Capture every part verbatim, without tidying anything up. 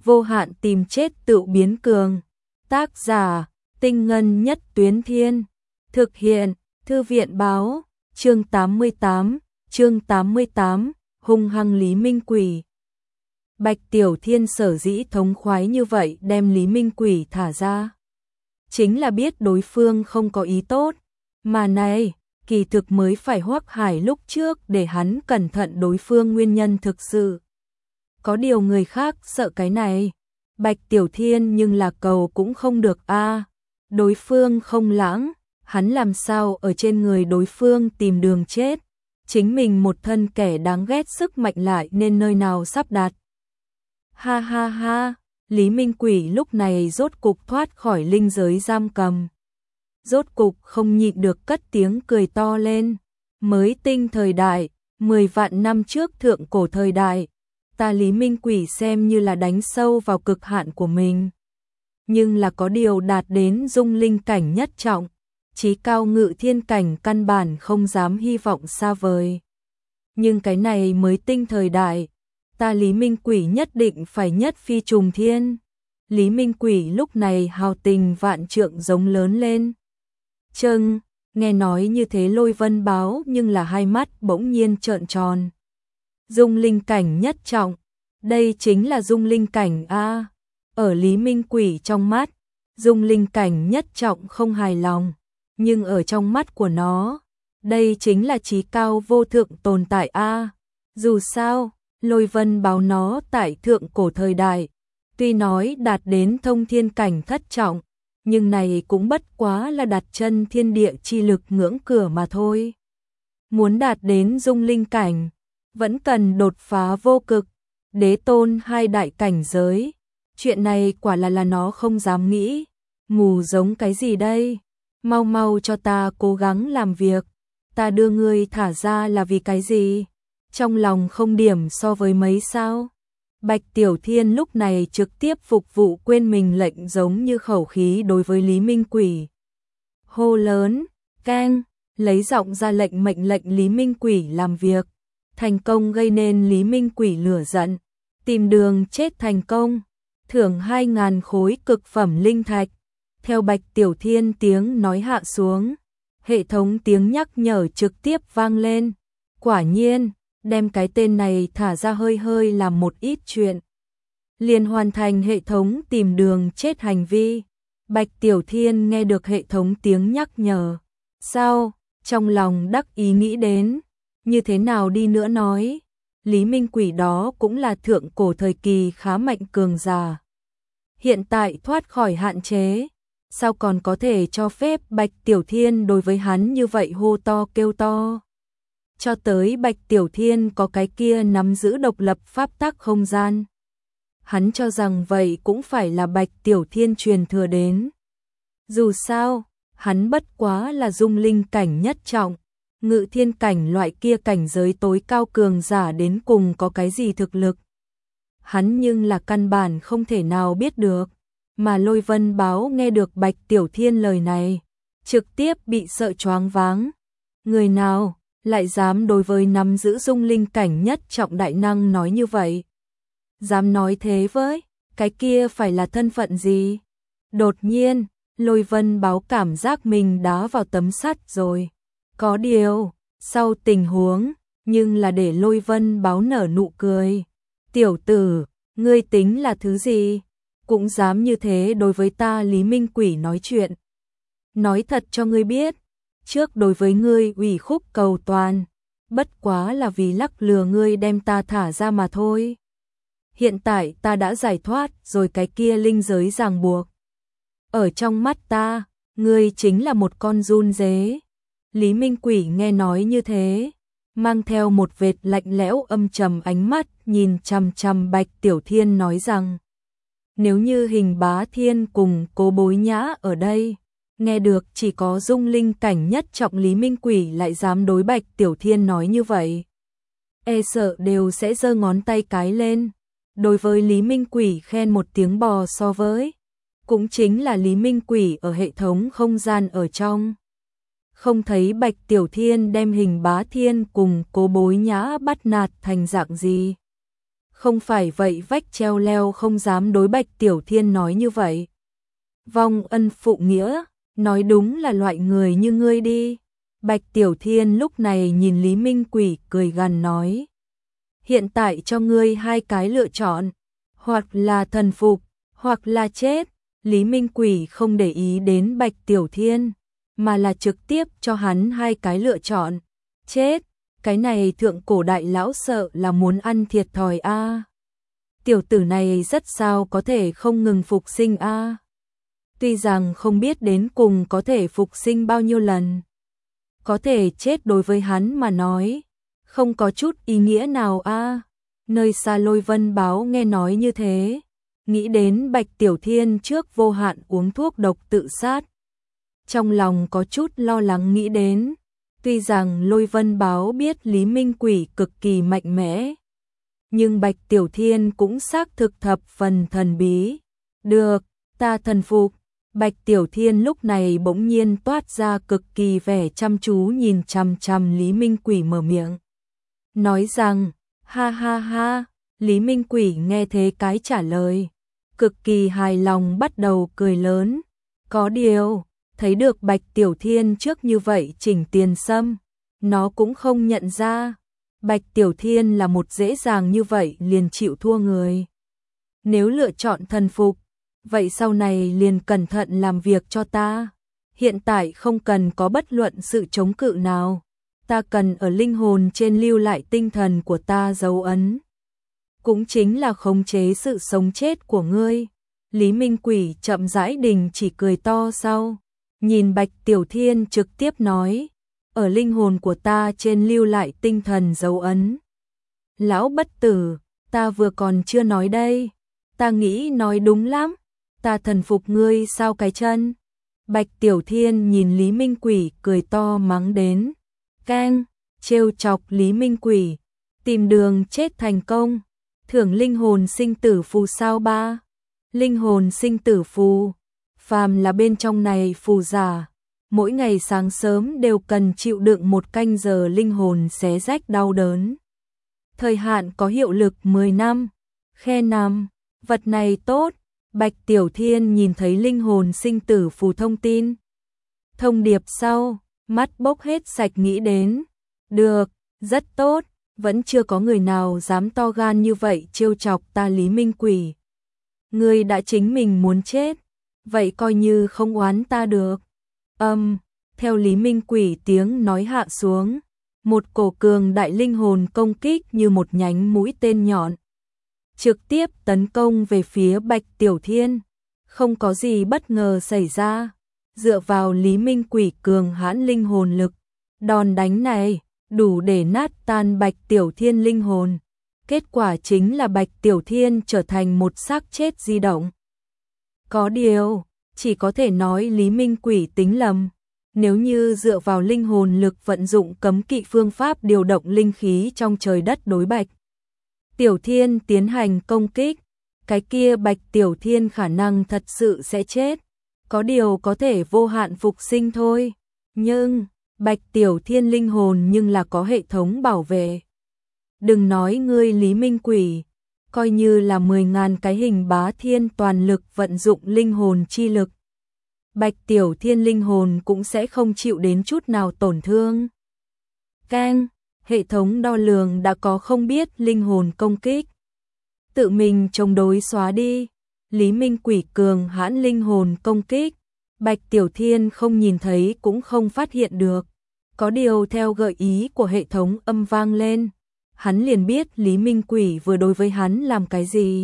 vô hạn tìm chết tự biến cường. Tác giả, Tinh Ngân Nhất Tuyến Thiên. Thực hiện, Thư viện báo, chương tám mươi tám, chương tám mươi tám, hung hăng Lý Minh Quỷ. Bạch Tiểu Thiên sở dĩ thống khoái như vậy đem Lý Minh Quỷ thả ra. Chính là biết đối phương không có ý tốt, mà này, kỳ thực mới phải Hoắc Hải lúc trước để hắn cẩn thận đối phương nguyên nhân thực sự. Có điều người khác sợ cái này, Bạch Tiểu Thiên nhưng là cầu cũng không được a. Đối phương không lãng, hắn làm sao ở trên người đối phương tìm đường chết, chính mình một thân kẻ đáng ghét sức mạnh lại nên nơi nào sắp đặt. Ha ha ha, Lý Minh Quỷ lúc này rốt cục thoát khỏi linh giới giam cầm. Rốt cục không nhịn được cất tiếng cười to lên. Mới tinh thời đại, mười vạn năm trước thượng cổ thời đại, ta Lý Minh Quỷ xem như là đánh sâu vào cực hạn của mình. Nhưng là có điều đạt đến dung linh cảnh nhất trọng, chí cao ngự thiên cảnh căn bản không dám hy vọng xa vời. Nhưng cái này mới tinh thời đại, ta Lý Minh Quỷ nhất định phải nhất phi trùng thiên. Lý Minh Quỷ lúc này hào tình vạn trượng giống lớn lên. Châng, nghe nói như thế Lôi Vân Báo nhưng là hai mắt bỗng nhiên trợn tròn. Dung linh cảnh nhất trọng, đây chính là dung linh cảnh a. Ở Lý Minh Quỷ trong mắt, dung linh cảnh nhất trọng không hài lòng, nhưng ở trong mắt của nó, đây chính là chí cao vô thượng tồn tại a. Dù sao, Lôi Vân Báo nó tại thượng cổ thời đại, tuy nói đạt đến thông thiên cảnh thất trọng, nhưng này cũng bất quá là đặt chân thiên địa chi lực ngưỡng cửa mà thôi. Muốn đạt đến dung linh cảnh, vẫn cần đột phá vô cực, đế tôn hai đại cảnh giới. Chuyện này quả là là nó không dám nghĩ. Mù giống cái gì đây? Mau mau cho ta cố gắng làm việc. Ta đưa ngươi thả ra là vì cái gì? Trong lòng không điểm so với mấy sao? Bạch Tiểu Thiên lúc này trực tiếp phục vụ quên mình lệnh giống như khẩu khí đối với Lý Minh Quỷ. Hô lớn, keng, lấy giọng ra lệnh mệnh lệnh Lý Minh Quỷ làm việc. Thành công gây nên Lý Minh Quỷ lửa giận. Tìm đường chết thành công. Thưởng hai ngàn khối cực phẩm linh thạch. Theo Bạch Tiểu Thiên tiếng nói hạ xuống, hệ thống tiếng nhắc nhở trực tiếp vang lên. Quả nhiên, đem cái tên này thả ra hơi hơi làm một ít chuyện. Liền hoàn thành hệ thống tìm đường chết hành vi. Bạch Tiểu Thiên nghe được hệ thống tiếng nhắc nhở. Sao? Trong lòng đắc ý nghĩ đến. Như thế nào đi nữa nói, Lý Minh Quỷ đó cũng là thượng cổ thời kỳ khá mạnh cường giả. Hiện tại thoát khỏi hạn chế, sao còn có thể cho phép Bạch Tiểu Thiên đối với hắn như vậy hô to kêu to. Cho tới Bạch Tiểu Thiên có cái kia nắm giữ độc lập pháp tắc không gian. Hắn cho rằng vậy cũng phải là Bạch Tiểu Thiên truyền thừa đến. Dù sao, hắn bất quá là dung linh cảnh nhất trọng. Ngự thiên cảnh loại kia cảnh giới tối cao cường giả đến cùng có cái gì thực lực. Hắn nhưng là căn bản không thể nào biết được. Mà Lôi Vân Báo nghe được Bạch Tiểu Thiên lời này, trực tiếp bị sợ choáng váng. Người nào lại dám đối với nắm giữ dung linh cảnh nhất trọng đại năng nói như vậy? Dám nói thế với, cái kia phải là thân phận gì? Đột nhiên, Lôi Vân Báo cảm giác mình đá vào tấm sắt rồi. Có điều, sau tình huống, nhưng là để Lôi Vân Báo nở nụ cười. Tiểu tử, ngươi tính là thứ gì? Cũng dám như thế đối với ta Lý Minh Quỷ nói chuyện. Nói thật cho ngươi biết, trước đối với ngươi ủy khúc cầu toàn, bất quá là vì lắc lừa ngươi đem ta thả ra mà thôi. Hiện tại ta đã giải thoát rồi cái kia linh giới ràng buộc. Ở trong mắt ta, ngươi chính là một con giun dế. Lý Minh Quỷ nghe nói như thế, mang theo một vệt lạnh lẽo âm trầm ánh mắt nhìn chằm chằm Bạch Tiểu Thiên nói rằng, nếu như Hình Bá Thiên cùng Cố Bối Nhã ở đây, nghe được chỉ có dung linh cảnh nhất trọng Lý Minh Quỷ lại dám đối Bạch Tiểu Thiên nói như vậy, e sợ đều sẽ giơ ngón tay cái lên. Đối với Lý Minh Quỷ khen một tiếng bò so với, cũng chính là Lý Minh Quỷ ở hệ thống không gian ở trong. Không thấy Bạch Tiểu Thiên đem Hình Bá Thiên cùng Cố Bối Nhã bắt nạt thành dạng gì. Không phải vậy vách treo leo không dám đối Bạch Tiểu Thiên nói như vậy. Vong ân phụ nghĩa, nói đúng là loại người như ngươi đi. Bạch Tiểu Thiên lúc này nhìn Lý Minh Quỷ cười gằn nói. Hiện tại cho ngươi hai cái lựa chọn, hoặc là thần phục, hoặc là chết. Lý Minh Quỷ không để ý đến Bạch Tiểu Thiên, mà là trực tiếp cho hắn hai cái lựa chọn. Chết, cái này thượng cổ đại lão sợ là muốn ăn thiệt thòi a. À. Tiểu tử này rất sao có thể không ngừng phục sinh a. À. Tuy rằng không biết đến cùng có thể phục sinh bao nhiêu lần. Có thể chết đối với hắn mà nói, không có chút ý nghĩa nào a. À. Nơi xa Lôi Vân Báo nghe nói như thế, nghĩ đến Bạch Tiểu Thiên trước vô hạn uống thuốc độc tự sát. Trong lòng có chút lo lắng nghĩ đến, tuy rằng Lôi Vân Báo biết Lý Minh Quỷ cực kỳ mạnh mẽ, nhưng Bạch Tiểu Thiên cũng xác thực thập phần thần bí. Được, ta thần phục. Bạch Tiểu Thiên lúc này bỗng nhiên toát ra cực kỳ vẻ chăm chú nhìn chằm chằm Lý Minh Quỷ mở miệng. Nói rằng, ha ha ha, Lý Minh Quỷ nghe thế cái trả lời. Cực kỳ hài lòng bắt đầu cười lớn. Có điều, thấy được Bạch Tiểu Thiên trước như vậy chỉnh tiền sâm, nó cũng không nhận ra. Bạch Tiểu Thiên là một dễ dàng như vậy liền chịu thua người. Nếu lựa chọn thần phục, vậy sau này liền cẩn thận làm việc cho ta. Hiện tại không cần có bất luận sự chống cự nào. Ta cần ở linh hồn trên lưu lại tinh thần của ta dấu ấn. Cũng chính là khống chế sự sống chết của ngươi. Lý Minh Quỷ chậm rãi đình chỉ cười to sau. Nhìn Bạch Tiểu Thiên trực tiếp nói. Ở linh hồn của ta trên lưu lại tinh thần dấu ấn. Lão bất tử, ta vừa còn chưa nói đây. Ta nghĩ nói đúng lắm. Ta thần phục ngươi sao cái chân. Bạch Tiểu Thiên nhìn Lý Minh Quỷ cười to mắng đến. Keng, trêu chọc Lý Minh Quỷ. Tìm đường chết thành công. Thưởng linh hồn sinh tử phù sao ba. Linh hồn sinh tử phù. Phàm là bên trong này phù giả. Mỗi ngày sáng sớm đều cần chịu đựng một canh giờ linh hồn xé rách đau đớn. Thời hạn có hiệu lực mười năm. Khe năm. Vật này tốt. Bạch Tiểu Thiên nhìn thấy linh hồn sinh tử phù thông tin. Thông điệp sau, mắt bốc hết sạch nghĩ đến. Được, rất tốt, vẫn chưa có người nào dám to gan như vậy trêu chọc ta Lý Minh Quỷ. Ngươi đã chính mình muốn chết, vậy coi như không oán ta được. Âm, um, theo Lý Minh Quỷ tiếng nói hạ xuống, một cổ cường đại linh hồn công kích như một nhánh mũi tên nhọn. Trực tiếp tấn công về phía Bạch Tiểu Thiên. Không có gì bất ngờ xảy ra. Dựa vào Lý Minh Quỷ cường hãn linh hồn lực, đòn đánh này đủ để nát tan Bạch Tiểu Thiên linh hồn. Kết quả chính là Bạch Tiểu Thiên trở thành một xác chết di động. Có điều, chỉ có thể nói Lý Minh Quỷ tính lầm. Nếu như dựa vào linh hồn lực vận dụng cấm kỵ phương pháp điều động linh khí trong trời đất đối Bạch Tiểu Thiên tiến hành công kích, cái kia Bạch Tiểu Thiên khả năng thật sự sẽ chết. Có điều có thể vô hạn phục sinh thôi. Nhưng, Bạch Tiểu Thiên linh hồn nhưng là có hệ thống bảo vệ. Đừng nói ngươi Lý Minh Quỷ, coi như là mười ngàn cái hình bá thiên toàn lực vận dụng linh hồn chi lực. Bạch Tiểu Thiên linh hồn cũng sẽ không chịu đến chút nào tổn thương. Keng, hệ thống đo lường đã có không biết linh hồn công kích. Tự mình chống đối xóa đi. Lý Minh Quỷ cường hãn linh hồn công kích. Bạch Tiểu Thiên không nhìn thấy cũng không phát hiện được. Có điều theo gợi ý của hệ thống âm vang lên, hắn liền biết Lý Minh Quỷ vừa đối với hắn làm cái gì.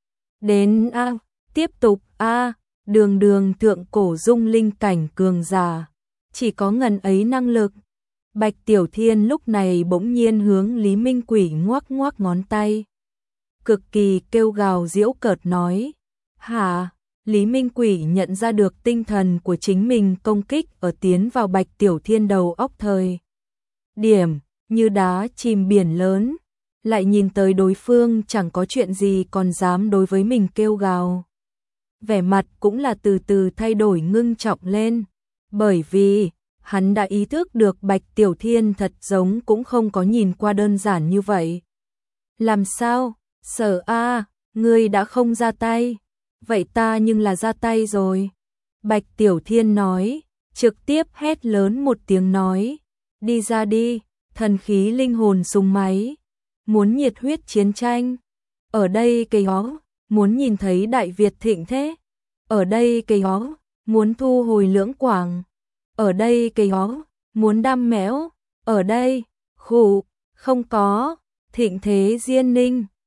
Đến A, tiếp tục A, đường đường thượng cổ dung linh cảnh cường giả, chỉ có ngần ấy năng lực. Bạch Tiểu Thiên lúc này bỗng nhiên hướng Lý Minh Quỷ ngoắc ngoắc ngón tay. Cực kỳ kêu gào giễu cợt nói. Hả? Lý Minh Quỷ nhận ra được tinh thần của chính mình công kích ở tiến vào Bạch Tiểu Thiên đầu óc thời điểm như đá chìm biển lớn, lại nhìn tới đối phương chẳng có chuyện gì còn dám đối với mình kêu gào. Vẻ mặt cũng là từ từ thay đổi ngưng trọng lên, bởi vì hắn đã ý thức được Bạch Tiểu Thiên thật giống cũng không có nhìn qua đơn giản như vậy. Làm sao? Sở A, ngươi đã không ra tay, vậy ta nhưng là ra tay rồi. Bạch Tiểu Thiên nói, trực tiếp hét lớn một tiếng nói, đi ra đi, thần khí linh hồn súng máy, muốn nhiệt huyết chiến tranh. Ở đây cây ó, muốn nhìn thấy Đại Việt thịnh thế. Ở đây cây ó, muốn thu hồi Lưỡng Quảng. Ở đây cây ó, muốn đam mẽo. Ở đây, khủ, không có, thịnh thế Diên Ninh.